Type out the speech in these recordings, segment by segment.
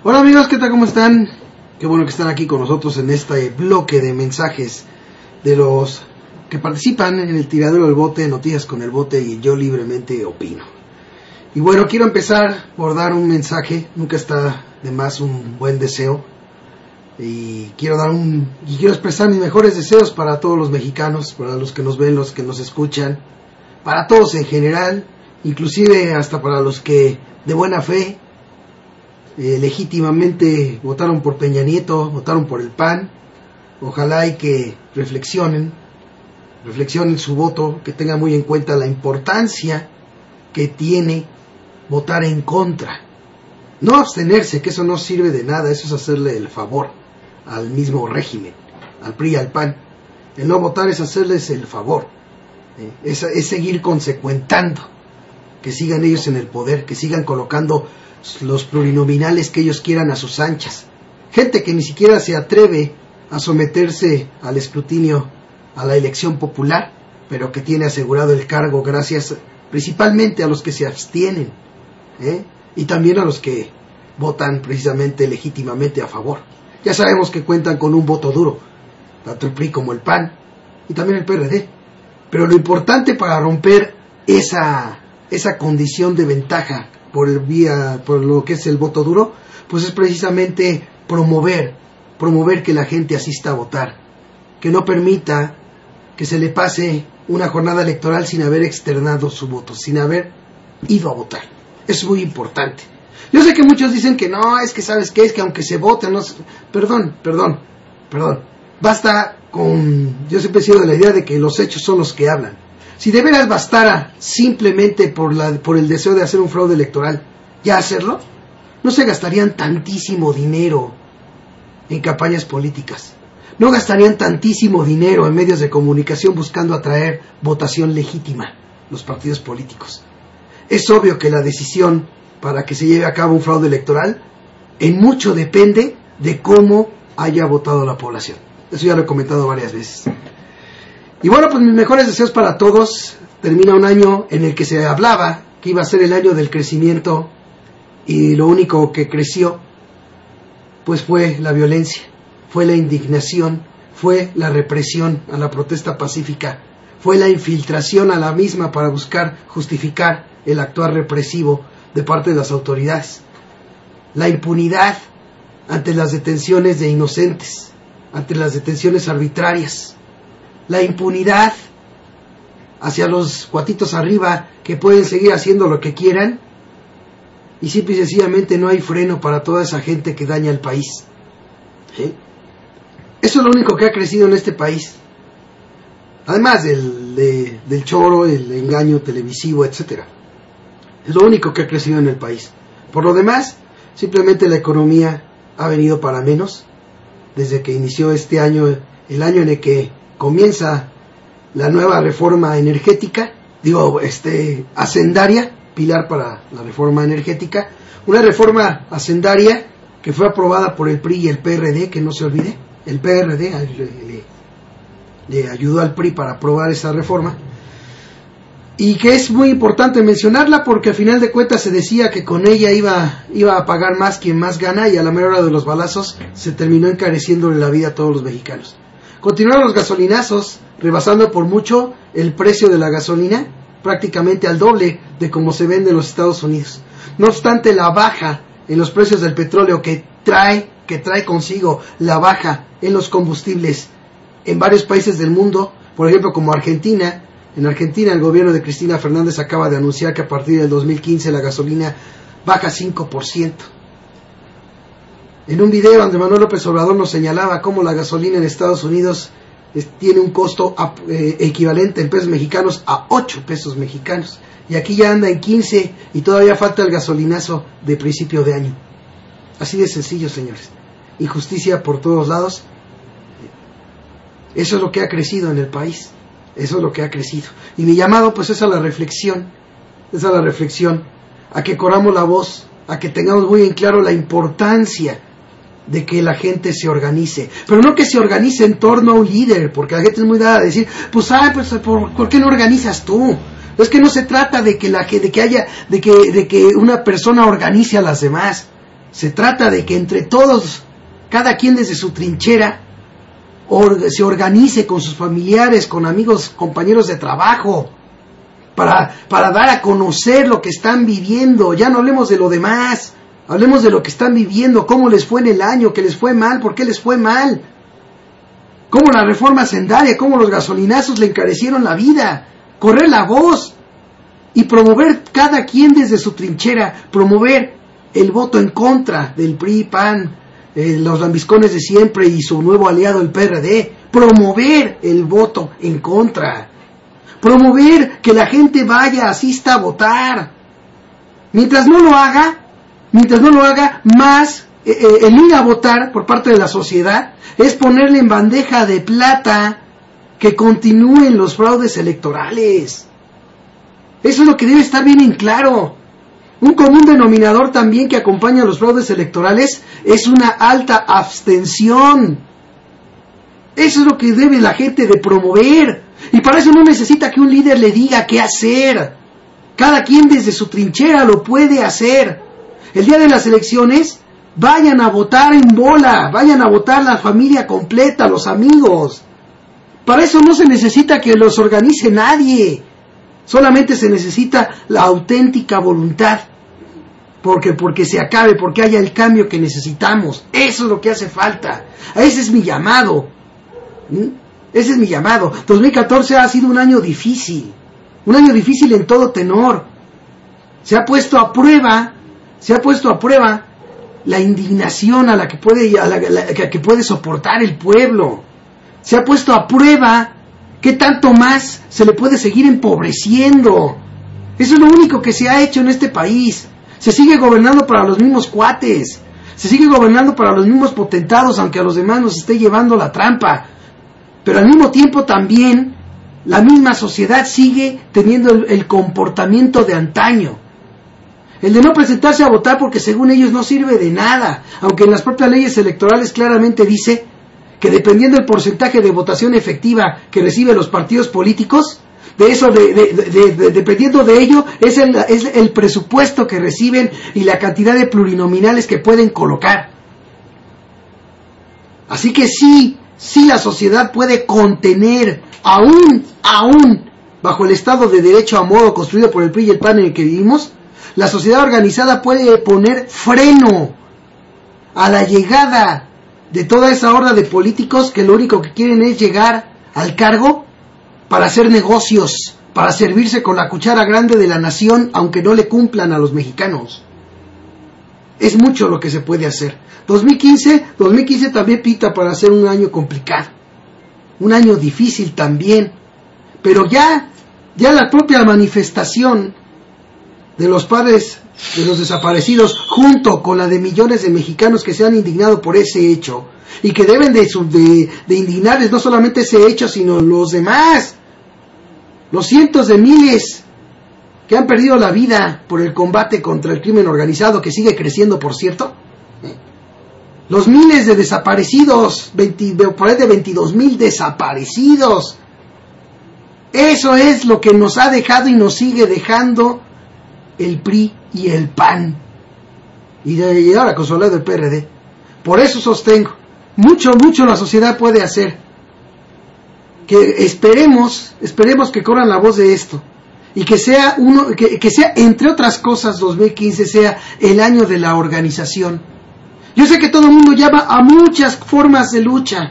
Hola amigos, ¿qué tal? ¿Cómo están? Qué bueno que están aquí con nosotros en este bloque de mensajes de los que participan en el tiradero del bote, Noticias con el Bote y Yo Libremente Opino. Y bueno, quiero empezar por dar un mensaje, nunca está de más un buen deseo. Y quiero expresar mis mejores deseos para todos los mexicanos, para los que nos ven, los que nos escuchan, para todos en general, inclusive hasta para los que de buena fe legítimamente votaron por Peña Nieto, votaron por el PAN. Ojalá y que reflexionen su voto, que tengan muy en cuenta la importancia que tiene votar en contra. No abstenerse, que eso no sirve de nada, eso es hacerle el favor al mismo régimen, al PRI y al PAN. El no votar es hacerles el favor, es seguir consecuentando, que sigan ellos en el poder, que sigan colocando los plurinominales que ellos quieran a sus anchas. Gente que ni siquiera se atreve a someterse al escrutinio, a la elección popular, pero que tiene asegurado el cargo gracias principalmente a los que se abstienen, y también a los que votan precisamente legítimamente a favor. Ya sabemos que cuentan con un voto duro, tanto el PRI como el PAN, y también el PRD. Pero lo importante para romper esa condición de ventaja por lo que es el voto duro, pues es precisamente promover que la gente asista a votar, que no permita que se le pase una jornada electoral sin haber externado su voto, sin haber ido a votar. Es muy importante. Yo sé que muchos dicen que no, es que sabes qué, es que aunque se vote, no. Perdón. Basta con. Yo siempre he sido de la idea de que los hechos son los que hablan. Si de veras bastara simplemente por el deseo de hacer un fraude electoral, ya hacerlo, no se gastarían tantísimo dinero en campañas políticas. No gastarían tantísimo dinero en medios de comunicación buscando atraer votación legítima los partidos políticos. Es obvio que la decisión para que se lleve a cabo un fraude electoral en mucho depende de cómo haya votado la población. Eso ya lo he comentado varias veces. Y bueno, pues mis mejores deseos para todos. Termina un año en el que se hablaba que iba a ser el año del crecimiento, y lo único que creció pues fue la violencia, fue la indignación, fue la represión a la protesta pacífica, fue la infiltración a la misma para buscar justificar el actuar represivo de parte de las autoridades, la impunidad ante las detenciones de inocentes, ante las detenciones arbitrarias, la impunidad hacia los cuatitos arriba que pueden seguir haciendo lo que quieran, y simple y sencillamente no hay freno para toda esa gente que daña al país. Eso es lo único que ha crecido en este país, además del choro, el engaño televisivo, etcétera. Es lo único que ha crecido en el país. Por lo demás, simplemente la economía ha venido para menos desde que inició este año, el año en el que comienza la nueva reforma energética, hacendaria, pilar para la reforma energética, una reforma hacendaria que fue aprobada por el PRI y el PRD, que no se olvide, el PRD le ayudó al PRI para aprobar esa reforma, y que es muy importante mencionarla porque al final de cuentas se decía que con ella iba a pagar más quien más gana, y a la mera hora de los balazos se terminó encareciéndole la vida a todos los mexicanos. Continuaron los gasolinazos, rebasando por mucho el precio de la gasolina, prácticamente al doble de como se vende en los Estados Unidos. No obstante, la baja en los precios del petróleo que trae consigo la baja en los combustibles en varios países del mundo, por ejemplo como Argentina. En Argentina el gobierno de Cristina Fernández acaba de anunciar que a partir del 2015 la gasolina baja 5%. En un video Andrés Manuel López Obrador nos señalaba cómo la gasolina en Estados Unidos tiene un costo equivalente en pesos mexicanos a 8 pesos mexicanos, y aquí ya anda en 15 y todavía falta el gasolinazo de principio de año. Así de sencillo, señores. Injusticia por todos lados. Eso es lo que ha crecido en el país. Eso es lo que ha crecido. Y mi llamado pues es a la reflexión, a que corramos la voz, a que tengamos muy en claro la importancia de que la gente se organice, pero no que se organice en torno a un líder, porque la gente es muy dada a decir, ¿por qué no organizas tú? Es que no se trata de que una persona organice a las demás, Se trata de que entre todos, cada quien desde su trinchera, se organice con sus familiares, con amigos, compañeros de trabajo, para dar a conocer lo que están viviendo. Ya no hablemos de lo demás, hablemos de lo que están viviendo, cómo les fue en el año, qué les fue mal, por qué les fue mal, cómo la reforma hacendaria, cómo los gasolinazos le encarecieron la vida. Correr la voz y promover cada quien desde su trinchera, promover el voto en contra del PRI, PAN, los lambiscones de siempre y su nuevo aliado el PRD, promover el voto en contra, promover que la gente vaya, asista a votar. Mientras no lo haga, más el ir a votar por parte de la sociedad es ponerle en bandeja de plata que continúen los fraudes electorales. Eso es lo que debe estar bien en claro. Un común denominador también que acompaña a los fraudes electorales es una alta abstención. Eso es lo que debe la gente de promover. Y para eso no necesita que un líder le diga qué hacer. Cada quien desde su trinchera lo puede hacer. El día de las elecciones, vayan a votar en bola, vayan a votar la familia completa, los amigos. Para eso no se necesita que los organice nadie. Solamente se necesita la auténtica voluntad. Porque se acabe, porque haya el cambio que necesitamos. Eso es lo que hace falta. Ese es mi llamado. Ese es mi llamado. 2014 ha sido un año difícil en todo tenor. Se ha puesto a prueba la indignación a la que puede soportar el pueblo. Se ha puesto a prueba qué tanto más se le puede seguir empobreciendo. Eso es lo único que se ha hecho en este país. Se sigue gobernando para los mismos cuates, se sigue gobernando para los mismos potentados, aunque a los demás nos esté llevando la trampa. Pero al mismo tiempo también la misma sociedad sigue teniendo el comportamiento de antaño. El de no presentarse a votar porque según ellos no sirve de nada, aunque en las propias leyes electorales claramente dice que dependiendo del porcentaje de votación efectiva que reciben los partidos políticos, dependiendo de ello es el presupuesto que reciben y la cantidad de plurinominales que pueden colocar. Así que sí la sociedad puede contener, aún bajo el Estado de Derecho a modo construido por el PRI y el PAN en el que vivimos, la sociedad organizada puede poner freno a la llegada de toda esa horda de políticos que lo único que quieren es llegar al cargo para hacer negocios, para servirse con la cuchara grande de la nación, aunque no le cumplan a los mexicanos. Es mucho lo que se puede hacer. 2015 también pinta para ser un año complicado, un año difícil también, pero ya la propia manifestación de los padres de los desaparecidos, junto con la de millones de mexicanos que se han indignado por ese hecho, y que deben de indignarles no solamente ese hecho, sino los demás, los cientos de miles que han perdido la vida por el combate contra el crimen organizado, que sigue creciendo, por cierto, los miles de desaparecidos, por ahí de 22,000 desaparecidos. Eso es lo que nos ha dejado y nos sigue dejando el PRI y el PAN, y ahora consolado el PRD. Por eso sostengo, mucho la sociedad puede hacer. Que esperemos que corran la voz de esto, y que sea entre otras cosas 2015 sea el año de la organización. Yo sé que todo el mundo llama a muchas formas de lucha.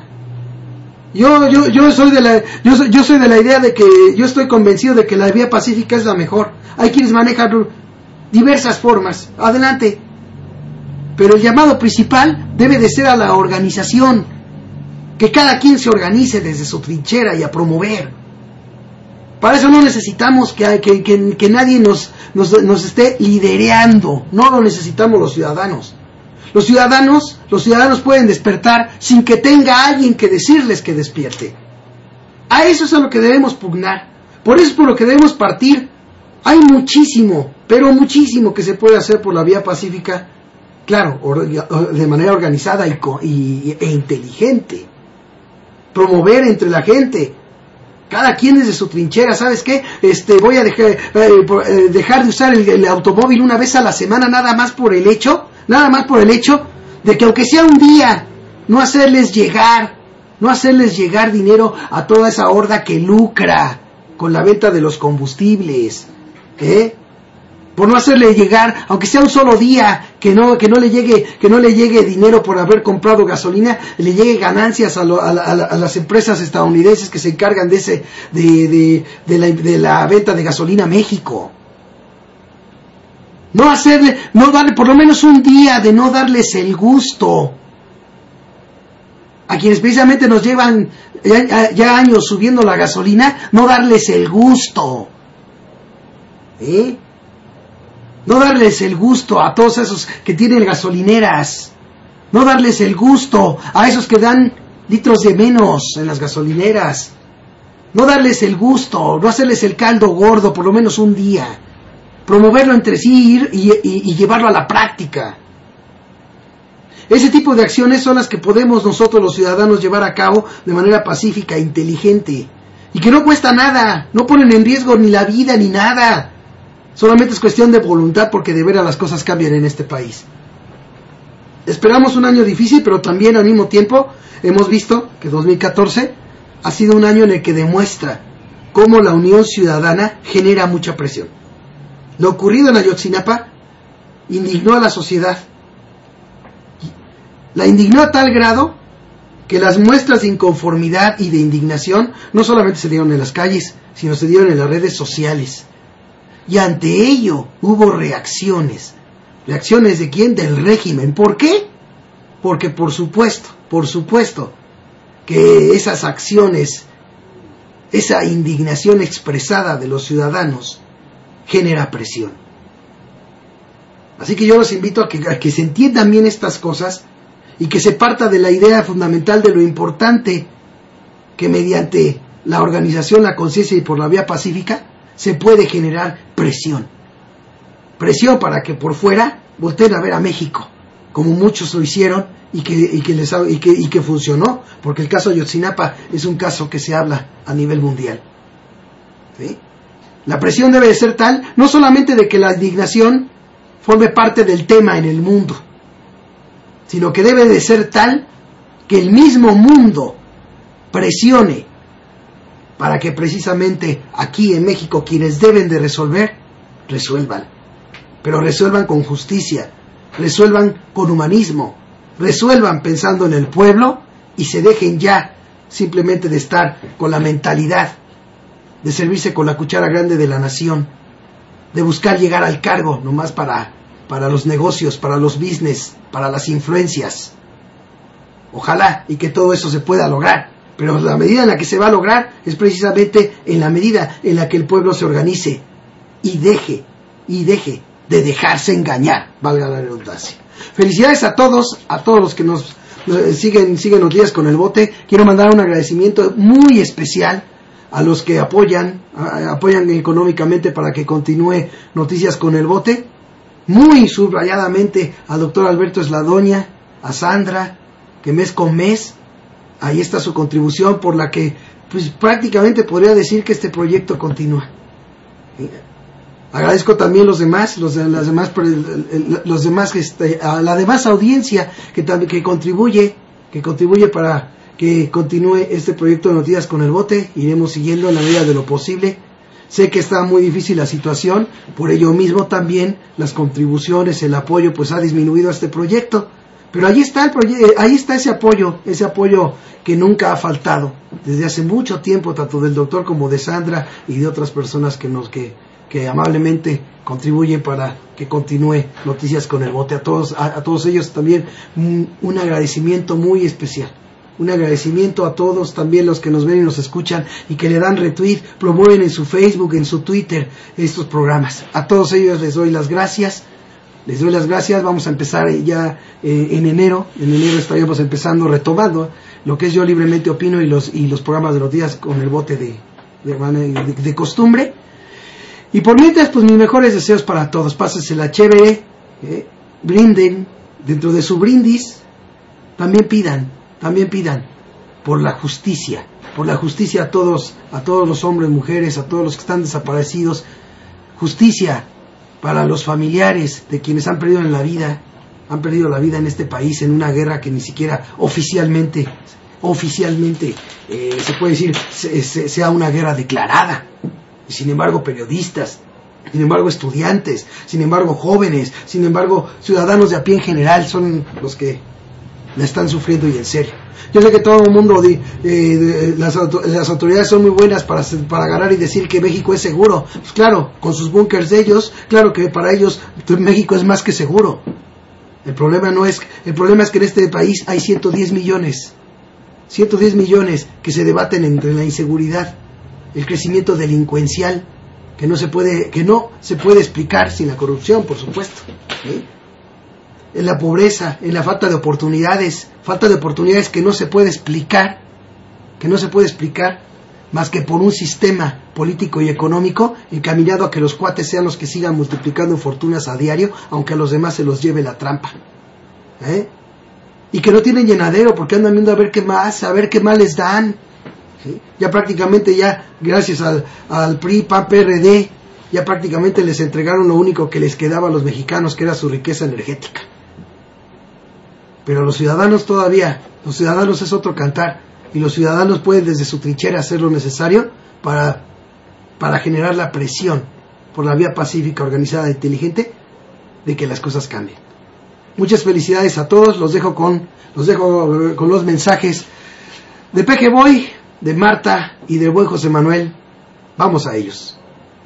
Yo soy de la idea de que yo estoy convencido de que la vía pacífica es la mejor. Hay quienes manejan diversas formas, adelante. Pero el llamado principal debe de ser a la organización, que cada quien se organice desde su trinchera y a promover. Para eso no necesitamos que nadie nos esté lidereando, no lo necesitamos los ciudadanos. Los ciudadanos pueden despertar sin que tenga alguien que decirles que despierte. A eso es a lo que debemos pugnar. Por eso es por lo que debemos partir. Hay muchísimo, pero muchísimo que se puede hacer por la vía pacífica, claro, de manera organizada e inteligente. Promover entre la gente. Cada quien desde su trinchera, ¿sabes qué? Voy a dejar de usar el automóvil una vez a la semana, nada más por el hecho nada más por el hecho de que aunque sea un día, no hacerles llegar dinero a toda esa horda que lucra con la venta de los combustibles, por no hacerle llegar, aunque sea un solo día, que no le llegue dinero por haber comprado gasolina, le llegue ganancias a las empresas estadounidenses que se encargan de la venta de gasolina a México. No darle por lo menos un día de no darles el gusto a quienes precisamente nos llevan ya años subiendo la gasolina, no darles el gusto, no darles el gusto a todos esos que tienen gasolineras, no darles el gusto a esos que dan litros de menos en las gasolineras, no darles el gusto, no hacerles el caldo gordo por lo menos un día, promoverlo entre sí y llevarlo a la práctica. Ese tipo de acciones son las que podemos nosotros los ciudadanos llevar a cabo de manera pacífica e inteligente, y que no cuesta nada, no ponen en riesgo ni la vida ni nada. Solamente es cuestión de voluntad, porque de veras las cosas cambian en este país. Esperamos un año difícil, pero también al mismo tiempo hemos visto que 2014 ha sido un año en el que demuestra cómo la unión ciudadana genera mucha presión. Lo ocurrido en Ayotzinapa indignó a la sociedad. La indignó a tal grado que las muestras de inconformidad y de indignación no solamente se dieron en las calles, sino se dieron en las redes sociales. Y ante ello hubo reacciones. ¿Reacciones de quién? Del régimen. ¿Por qué? Porque por supuesto, que esas acciones, esa indignación expresada de los ciudadanos, genera presión. Así que yo los invito a que se entiendan bien estas cosas y que se parta de la idea fundamental de lo importante que mediante la organización, la conciencia y por la vía pacífica se puede generar presión. Presión para que por fuera volteen a ver a México, como muchos lo hicieron y que funcionó, porque el caso de Ayotzinapa es un caso que se habla a nivel mundial. ¿Sí? La presión debe de ser tal, no solamente de que la indignación forme parte del tema en el mundo, sino que debe de ser tal que el mismo mundo presione para que precisamente aquí en México quienes deben de resolver, resuelvan. Pero resuelvan con justicia, resuelvan con humanismo, resuelvan pensando en el pueblo y se dejen ya simplemente de estar con la mentalidad de servirse con la cuchara grande de la nación, de buscar llegar al cargo nomás para los negocios, para los business, para las influencias. Ojalá y que todo eso se pueda lograr, pero la medida en la que se va a lograr es precisamente en la medida en la que el pueblo se organice y deje de dejarse engañar, valga la redundancia. Felicidades a todos los que nos siguen los días con el bote. Quiero mandar un agradecimiento muy especial a los que apoyan económicamente para que continúe Noticias con el Bote, muy subrayadamente al doctor Alberto Esladoña, a Sandra, que mes con mes, ahí está su contribución por la que pues prácticamente podría decir que este proyecto continúa. Agradezco también a la demás audiencia que contribuye para que continúe este proyecto de Noticias con el Bote. Iremos siguiendo en la medida de lo posible. Sé que está muy difícil la situación, por ello mismo también las contribuciones, el apoyo pues ha disminuido a este proyecto, pero ahí está ese apoyo que nunca ha faltado desde hace mucho tiempo, tanto del doctor como de Sandra y de otras personas que amablemente contribuyen para que continúe Noticias con el Bote. A todos ellos también un agradecimiento muy especial. Un agradecimiento a todos también los que nos ven y nos escuchan y que le dan retweet, promueven en su Facebook, en su Twitter estos programas. A todos ellos les doy las gracias. Vamos a empezar ya en enero. En enero estaríamos empezando, retomando lo que es Yo Libremente Opino y los programas de Noticias con el Bote de costumbre. Y por mientras, pues mis mejores deseos para todos. Pásensela chévere, brinden, dentro de su brindis, también pidan por la justicia a todos los hombres, mujeres, a todos los que están desaparecidos, justicia para los familiares de quienes han perdido en la vida, han perdido la vida en este país en una guerra que ni siquiera oficialmente se puede decir sea una guerra declarada. Y sin embargo, periodistas, sin embargo, estudiantes, sin embargo, jóvenes, sin embargo, ciudadanos de a pie en general son los que la están sufriendo y en serio. Yo sé que todo el mundo, las autoridades son muy buenas para agarrar y decir que México es seguro. Pues claro, con sus búnkers de ellos, claro que para ellos México es más que seguro. El problema es que en este país hay 110 millones que se debaten entre la inseguridad, el crecimiento delincuencial, que no se puede explicar sin la corrupción, por supuesto, ¿sí? En la pobreza, en la falta de oportunidades que no se puede explicar más que por un sistema político y económico encaminado a que los cuates sean los que sigan multiplicando fortunas a diario, aunque a los demás se los lleve la trampa, y que no tienen llenadero porque andan viendo a ver qué más les dan, ¿sí? Ya prácticamente, gracias al PRI, PAN, PRD, ya prácticamente les entregaron lo único que les quedaba a los mexicanos, que era su riqueza energética. Pero los ciudadanos es otro cantar, y los ciudadanos pueden desde su trinchera hacer lo necesario para generar la presión por la vía pacífica, organizada e inteligente, de que las cosas cambien. Muchas felicidades a todos. Los dejo con los mensajes de Peje Boy, de Marta y del buen José Manuel. Vamos a ellos.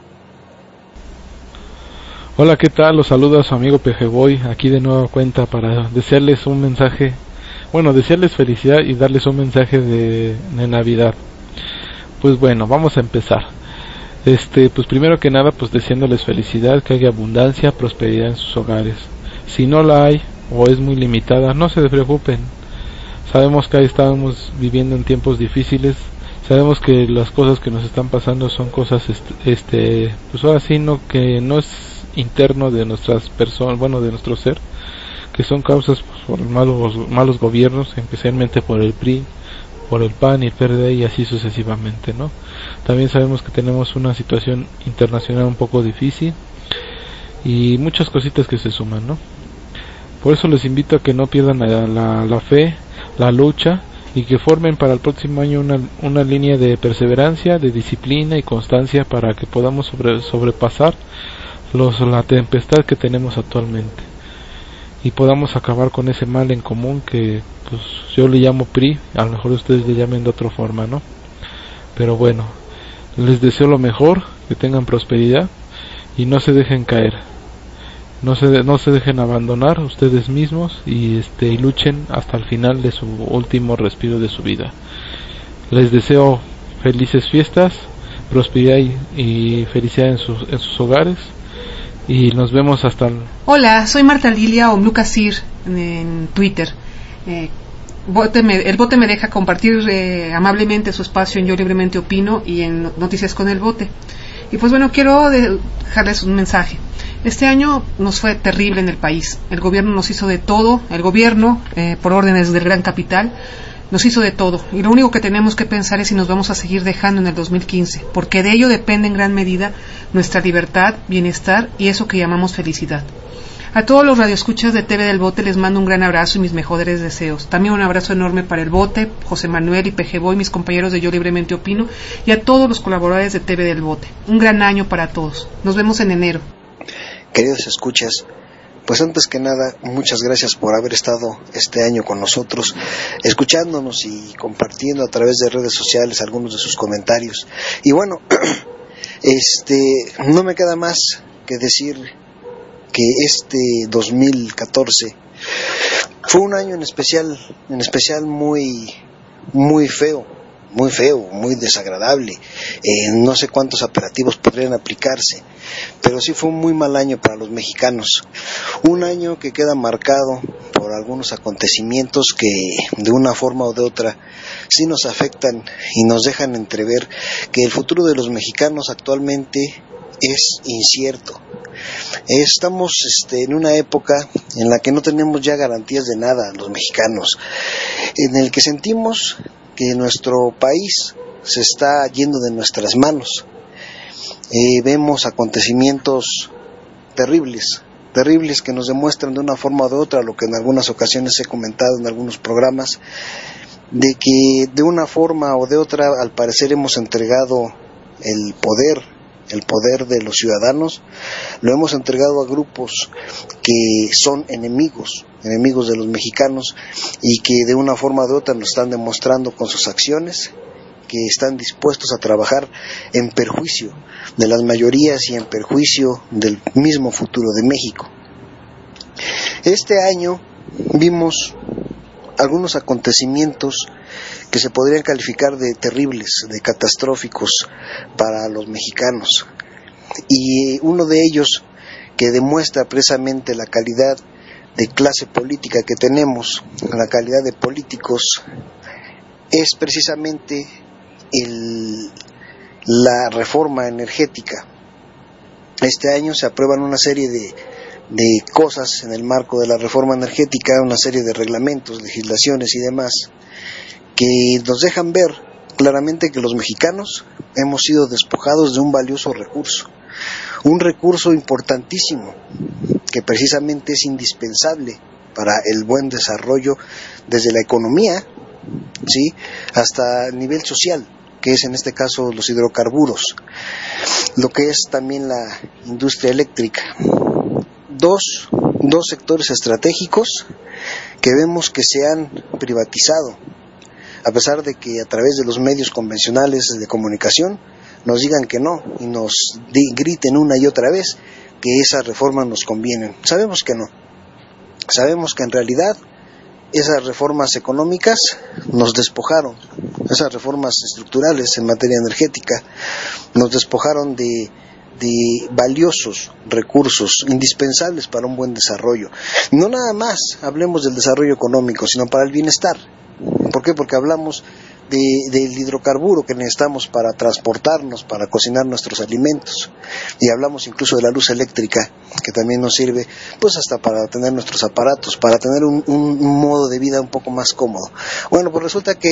Hola, ¿qué tal? Los saluda su amigo Pejeboy, aquí de nueva cuenta para desearles un mensaje, desearles felicidad y darles un mensaje de Navidad. Pues bueno, vamos a empezar. Pues primero que nada, pues deseándoles felicidad, que haya abundancia, prosperidad en sus hogares. Si no la hay o es muy limitada, no se preocupen. Sabemos que ahí estamos viviendo en tiempos difíciles. Sabemos que las cosas que nos están pasando son cosas, pues ahora sí, que no es interno de nuestras personas, de nuestro ser, que son causas por malos gobiernos, especialmente por el PRI, por el PAN y el PRD y así sucesivamente, ¿no? También sabemos que tenemos una situación internacional un poco difícil y muchas cositas que se suman, ¿no? Por eso les invito a que no pierdan la fe, la lucha, y que formen para el próximo año una línea de perseverancia, de disciplina y constancia para que podamos sobrepasar la tempestad que tenemos actualmente y podamos acabar con ese mal en común que pues yo le llamo PRI, a lo mejor ustedes le llamen de otra forma, ¿no? Pero bueno, les deseo lo mejor, que tengan prosperidad y no se dejen caer, no se dejen abandonar ustedes mismos y luchen hasta el final de su último respiro de su vida. Les deseo felices fiestas, prosperidad y felicidad en sus hogares. Y nos vemos hasta Hola, soy Marta Lilia o Lucas Sir en Twitter. El bote me deja compartir amablemente su espacio en Yo Libremente Opino y en Noticias con el Bote. Y pues bueno, quiero dejarles un mensaje. Este año nos fue terrible en el país. El gobierno nos hizo de todo. El gobierno, por órdenes del gran capital, nos hizo de todo, y lo único que tenemos que pensar es si nos vamos a seguir dejando en el 2015, porque de ello depende en gran medida nuestra libertad, bienestar y eso que llamamos felicidad. A todos los radioescuchas de TV del Bote les mando un gran abrazo y mis mejores deseos. También un abrazo enorme para el Bote, José Manuel y Pejeboy, mis compañeros de Yo Libremente Opino, y a todos los colaboradores de TV del Bote. Un gran año para todos. Nos vemos en enero. Queridos escuchas, pues antes que nada, muchas gracias por haber estado este año con nosotros, escuchándonos y compartiendo a través de redes sociales algunos de sus comentarios. Y bueno, no me queda más que decir que este 2014 fue un año en especial muy feo, muy desagradable. No sé cuántos apelativos podrían aplicarse, pero sí fue un muy mal año para los mexicanos. Un año que queda marcado por algunos acontecimientos que de una forma o de otra sí nos afectan y nos dejan entrever que el futuro de los mexicanos actualmente es incierto. Estamos en una época en la que no tenemos ya garantías de nada los mexicanos, en el que sentimos que nuestro país se está yendo de nuestras manos. Vemos acontecimientos terribles terribles que nos demuestran de una forma o de otra lo que en algunas ocasiones he comentado en algunos programas, de que de una forma o de otra al parecer hemos entregado el poder de los ciudadanos, lo hemos entregado a grupos que son enemigos de los mexicanos y que de una forma o de otra nos están demostrando con sus acciones que están dispuestos a trabajar en perjuicio de las mayorías y en perjuicio del mismo futuro de México. Este año vimos algunos acontecimientos que se podrían calificar de terribles, de catastróficos para los mexicanos. Y uno de ellos, que demuestra precisamente la calidad de clase política que tenemos, la calidad de políticos, es precisamente la reforma energética. Este año se aprueban una serie de cosas en el marco de la reforma energética, una serie de reglamentos, legislaciones y demás, que nos dejan ver claramente que los mexicanos hemos sido despojados de un valioso recurso, un recurso importantísimo que precisamente es indispensable para el buen desarrollo desde la economía, ¿sí?, hasta el nivel social, que es en este caso los hidrocarburos, lo que es también la industria eléctrica. Dos sectores estratégicos que vemos que se han privatizado, a pesar de que a través de los medios convencionales de comunicación nos digan que no y nos griten una y otra vez que esas reformas nos convienen. Sabemos que no. Sabemos que en realidad esas reformas económicas nos despojaron, esas reformas estructurales en materia energética nos despojaron de valiosos recursos indispensables para un buen desarrollo. No nada más hablemos del desarrollo económico, sino para el bienestar. ¿Por qué? Porque hablamos del hidrocarburo que necesitamos para transportarnos, para cocinar nuestros alimentos, y hablamos incluso de la luz eléctrica, que también nos sirve pues hasta para tener nuestros aparatos, para tener un modo de vida un poco más cómodo. Bueno, pues resulta que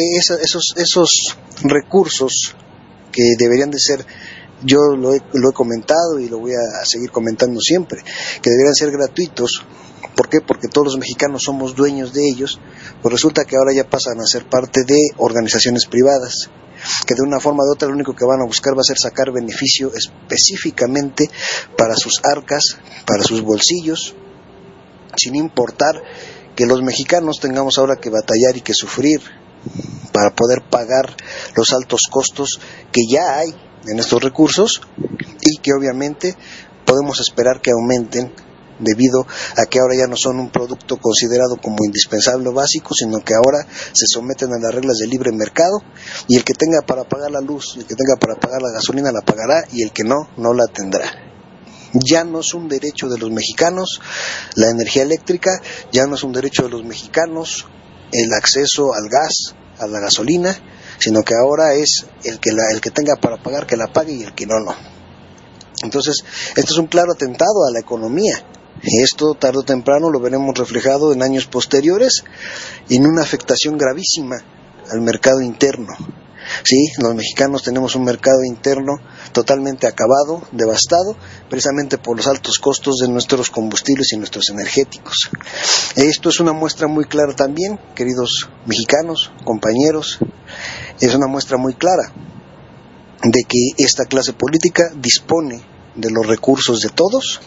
esos recursos que deberían de ser, yo lo he comentado y lo voy a seguir comentando siempre, que deberían ser gratuitos. ¿Por qué? Porque todos los mexicanos somos dueños de ellos, pues resulta que ahora ya pasan a ser parte de organizaciones privadas, que de una forma u otra lo único que van a buscar va a ser sacar beneficio específicamente para sus arcas, para sus bolsillos, sin importar que los mexicanos tengamos ahora que batallar y que sufrir para poder pagar los altos costos que ya hay en estos recursos y que obviamente podemos esperar que aumenten debido a que ahora ya no son un producto considerado como indispensable o básico, sino que ahora se someten a las reglas del libre mercado, y el que tenga para pagar la luz, el que tenga para pagar la gasolina la pagará, y el que no la tendrá. Ya no es un derecho de los mexicanos la energía eléctrica, ya no es un derecho de los mexicanos el acceso al gas, a la gasolina, sino que ahora es el que tenga para pagar que la pague, y el que no. Entonces, esto es un claro atentado a la economía. Esto tarde o temprano lo veremos reflejado en años posteriores en una afectación gravísima al mercado interno. Sí, los mexicanos tenemos un mercado interno totalmente acabado, devastado, precisamente por los altos costos de nuestros combustibles y nuestros energéticos. Esto es una muestra muy clara también, queridos mexicanos, compañeros, es una muestra muy clara de que esta clase política dispone de los recursos de todos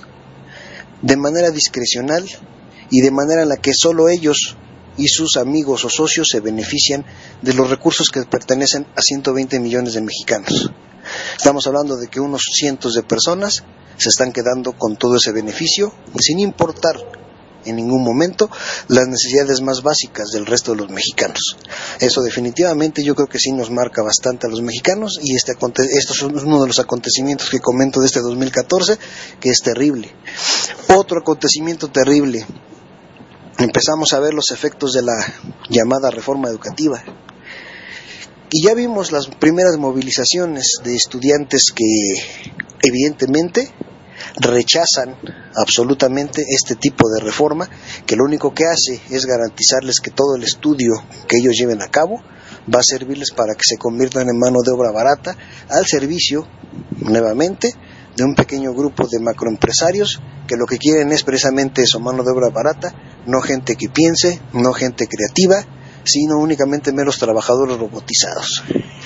de manera discrecional y de manera en la que solo ellos y sus amigos o socios se benefician de los recursos que pertenecen a 120 millones de mexicanos. Estamos hablando de que unos cientos de personas se están quedando con todo ese beneficio sin importar en ningún momento las necesidades más básicas del resto de los mexicanos. Eso definitivamente yo creo que sí nos marca bastante a los mexicanos, y esto es uno de los acontecimientos que comento de este 2014, que es terrible. Otro acontecimiento terrible, empezamos a ver los efectos de la llamada reforma educativa, y ya vimos las primeras movilizaciones de estudiantes que evidentemente rechazan absolutamente este tipo de reforma, que lo único que hace es garantizarles que todo el estudio que ellos lleven a cabo va a servirles para que se conviertan en mano de obra barata al servicio, nuevamente, de un pequeño grupo de macroempresarios que lo que quieren es precisamente eso, mano de obra barata, no gente que piense, no gente creativa, sino únicamente meros trabajadores robotizados.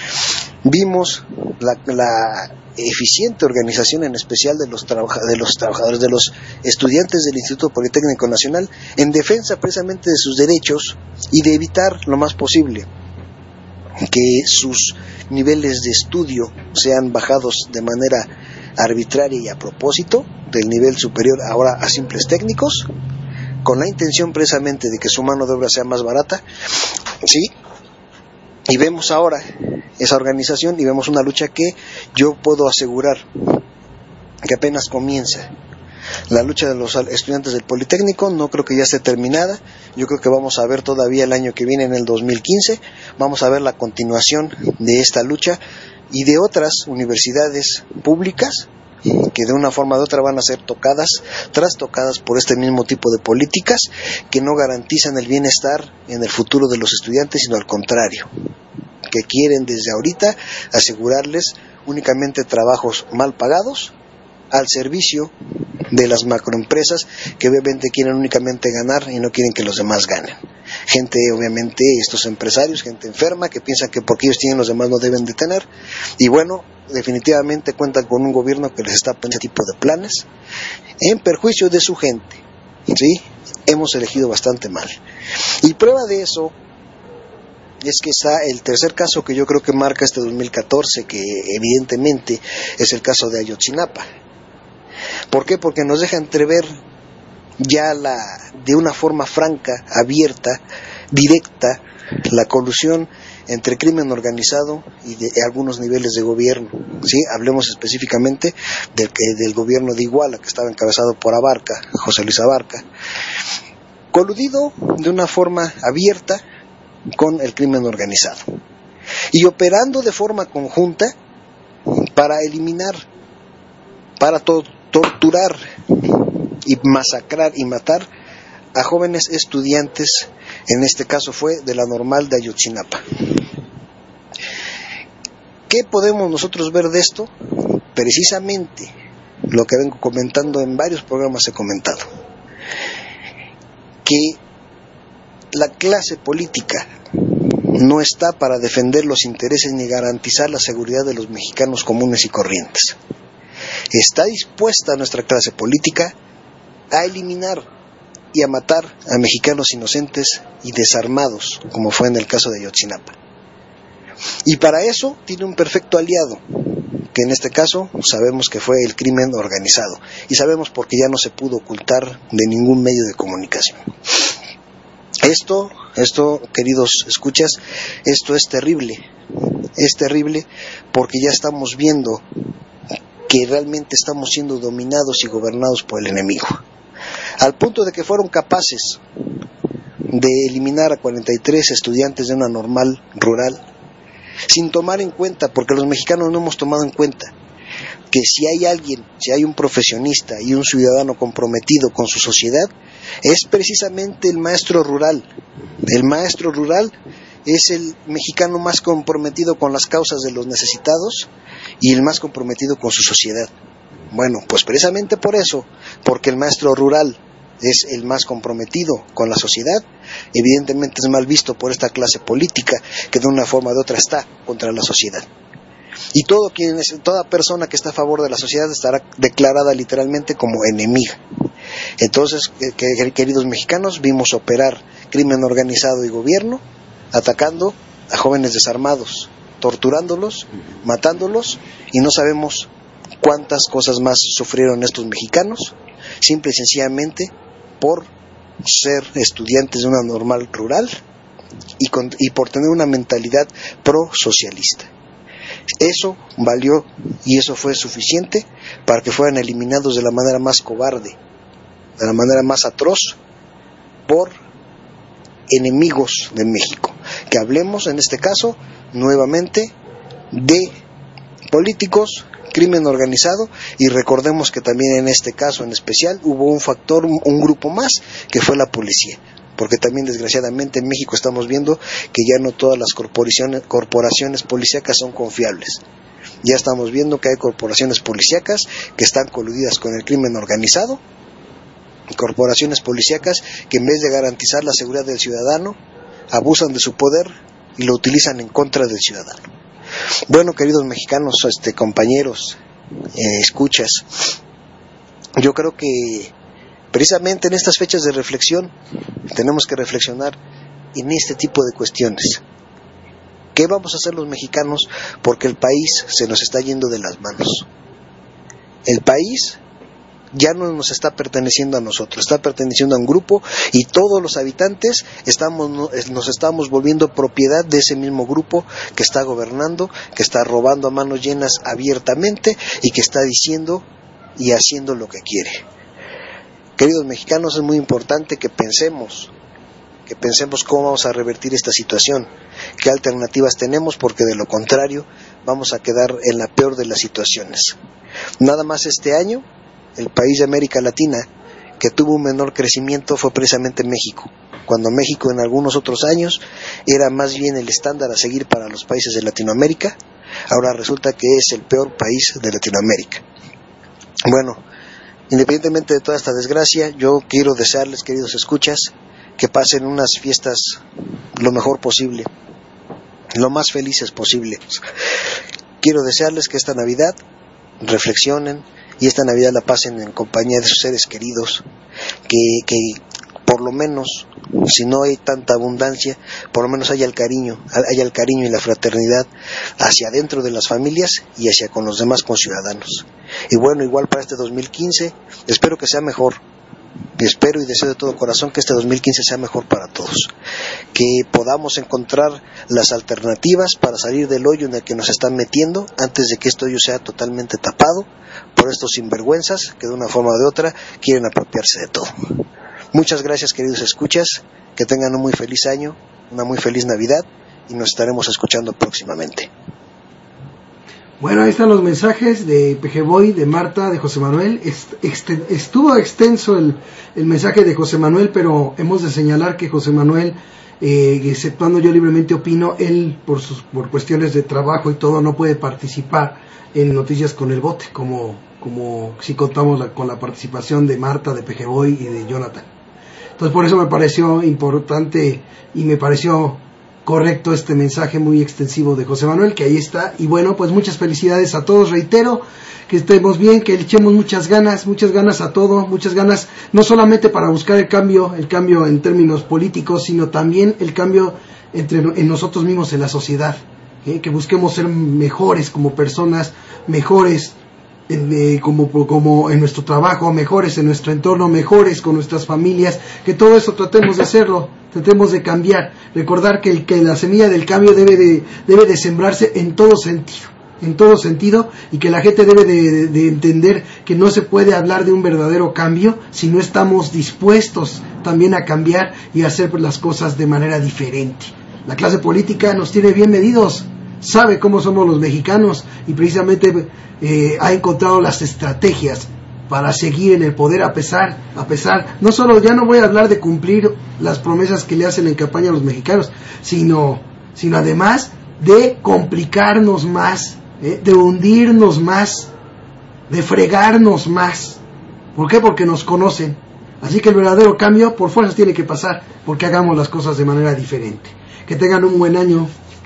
Vimos la eficiente organización, en especial de los trabajadores, de los estudiantes del Instituto Politécnico Nacional, en defensa precisamente de sus derechos y de evitar lo más posible que sus niveles de estudio sean bajados de manera arbitraria y a propósito del nivel superior ahora a simples técnicos, con la intención precisamente de que su mano de obra sea más barata, ¿sí? Y vemos ahora esa organización y vemos una lucha que yo puedo asegurar que apenas comienza. La lucha de los estudiantes del Politécnico no creo que ya esté terminada. Yo creo que vamos a ver todavía el año que viene, en el 2015, vamos a ver la continuación de esta lucha y de otras universidades públicas que de una forma u otra van a ser trastocadas por este mismo tipo de políticas que no garantizan el bienestar en el futuro de los estudiantes, sino al contrario, que quieren desde ahorita asegurarles únicamente trabajos mal pagados al servicio de las macroempresas que obviamente quieren únicamente ganar y no quieren que los demás ganen. Gente, obviamente, estos empresarios, gente enferma que piensan que porque ellos tienen los demás no deben de tener, y bueno, definitivamente cuentan con un gobierno que les está poniendo ese tipo de planes en perjuicio de su gente, ¿sí? Hemos elegido bastante mal. Y prueba de eso es que está el tercer caso que yo creo que marca este 2014, que evidentemente es el caso de Ayotzinapa. ¿Por qué? Porque nos deja entrever ya de una forma franca, abierta, directa, la colusión entre crimen organizado y de algunos niveles de gobierno, ¿sí? Hablemos específicamente del gobierno de Iguala, que estaba encabezado por Abarca, José Luis Abarca, coludido de una forma abierta con el crimen organizado y operando de forma conjunta para eliminar, para torturar y masacrar y matar a jóvenes estudiantes, en este caso fue de la Normal de Ayotzinapa. ¿Qué podemos nosotros ver de esto? Precisamente lo que vengo comentando en varios programas, he comentado, que la clase política no está para defender los intereses ni garantizar la seguridad de los mexicanos comunes y corrientes. Está dispuesta nuestra clase política a eliminar y a matar a mexicanos inocentes y desarmados, como fue en el caso de Ayotzinapa. Y para eso tiene un perfecto aliado, que en este caso sabemos que fue el crimen organizado, y sabemos porque ya no se pudo ocultar de ningún medio de comunicación. Esto, queridos escuchas, esto es terrible porque ya estamos viendo que realmente estamos siendo dominados y gobernados por el enemigo, al punto de que fueron capaces de eliminar a 43 estudiantes de una normal rural, sin tomar en cuenta, porque los mexicanos no hemos tomado en cuenta, que si hay un profesionista y un ciudadano comprometido con su sociedad, es precisamente el maestro rural. El maestro rural es el mexicano más comprometido con las causas de los necesitados y el más comprometido con su sociedad. Bueno, pues precisamente por eso, porque el maestro rural es el más comprometido con la sociedad, evidentemente es mal visto por esta clase política que de una forma u otra está contra la sociedad. Y toda persona que está a favor de la sociedad estará declarada literalmente como enemiga. Entonces, queridos mexicanos, vimos operar crimen organizado y gobierno atacando a jóvenes desarmados, torturándolos, matándolos, y no sabemos cuántas cosas más sufrieron estos mexicanos, simple y sencillamente por ser estudiantes de una normal rural y por tener una mentalidad pro-socialista. Eso valió y eso fue suficiente para que fueran eliminados de la manera más cobarde, de la manera más atroz, por enemigos de México. Que hablemos en este caso nuevamente de políticos, crimen organizado, y recordemos que también en este caso en especial hubo un grupo más, que fue la policía, porque también desgraciadamente en México estamos viendo que ya no todas las corporaciones policíacas son confiables. Ya estamos viendo que hay corporaciones policíacas que están coludidas con el crimen organizado, corporaciones policíacas que en vez de garantizar la seguridad del ciudadano, abusan de su poder y lo utilizan en contra del ciudadano. Bueno, queridos mexicanos, compañeros, escuchas, yo creo que precisamente en estas fechas de reflexión tenemos que reflexionar en este tipo de cuestiones. ¿Qué vamos a hacer los mexicanos? Porque el país se nos está yendo de las manos. El país ya no nos está perteneciendo a nosotros, está perteneciendo a un grupo y todos los habitantes nos estamos volviendo propiedad de ese mismo grupo que está gobernando, que está robando a manos llenas abiertamente y que está diciendo y haciendo lo que quiere. Queridos mexicanos, es muy importante que pensemos cómo vamos a revertir esta situación, qué alternativas tenemos, porque de lo contrario vamos a quedar en la peor de las situaciones. Nada más este año, el país de América Latina que tuvo un menor crecimiento fue precisamente México, cuando México en algunos otros años era más bien el estándar a seguir para los países de Latinoamérica. Ahora resulta que es el peor país de Latinoamérica. Bueno, independientemente de toda esta desgracia, yo quiero desearles, queridos escuchas, que pasen unas fiestas lo mejor posible, lo más felices posible. Quiero desearles que esta Navidad reflexionen y esta Navidad la pasen en compañía de sus seres queridos, que por lo menos, si no hay tanta abundancia, por lo menos haya el cariño y la fraternidad hacia adentro de las familias y hacia con los demás conciudadanos. Y bueno, igual para este 2015, espero que sea mejor. Espero y deseo de todo corazón que este 2015 sea mejor para todos, que podamos encontrar las alternativas para salir del hoyo en el que nos están metiendo antes de que este hoyo sea totalmente tapado por estos sinvergüenzas que de una forma o de otra quieren apropiarse de todo. Muchas gracias, queridos escuchas, que tengan un muy feliz año, una muy feliz Navidad y nos estaremos escuchando próximamente. Bueno, ahí están los mensajes de PG Boy, de Marta, de José Manuel. Estuvo extenso el mensaje de José Manuel, pero hemos de señalar que José Manuel, exceptuando Yo Libremente Opino, él por cuestiones de trabajo y todo no puede participar en Noticias con el Bote, como si contamos con la participación de Marta, de PG Boy y de Jonathan. Entonces por eso me pareció importante y me pareció correcto este mensaje muy extensivo de José Manuel, que ahí está. Y bueno, pues muchas felicidades a todos, reitero, que estemos bien, que le echemos muchas ganas a todo, muchas ganas, no solamente para buscar el cambio en términos políticos, sino también el cambio en nosotros mismos, en la sociedad, que busquemos ser mejores como personas, mejores como en nuestro trabajo, mejores en nuestro entorno, mejores con nuestras familias, que todo eso tratemos de hacerlo, tratemos de cambiar, recordar que la semilla del cambio debe de sembrarse en todo sentido, y que la gente debe de entender que no se puede hablar de un verdadero cambio si no estamos dispuestos también a cambiar y a hacer las cosas de manera diferente. La clase política nos tiene bien medidos, sabe cómo somos los mexicanos y precisamente ha encontrado las estrategias para seguir en el poder a pesar, no solo, ya no voy a hablar de cumplir las promesas que le hacen en campaña a los mexicanos, sino además de complicarnos más, de hundirnos más, de fregarnos más. ¿Por qué? Porque nos conocen. Así que el verdadero cambio por fuerzas tiene que pasar, porque hagamos las cosas de manera diferente. Que tengan un buen año,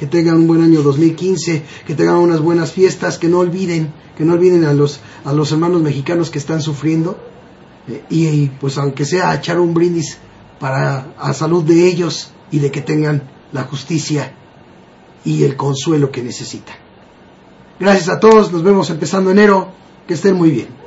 2015, que tengan unas buenas fiestas, que no olviden a los hermanos mexicanos que están sufriendo, y pues aunque sea echar un brindis a salud de ellos y de que tengan la justicia y el consuelo que necesitan. Gracias a todos, nos vemos empezando enero, que estén muy bien.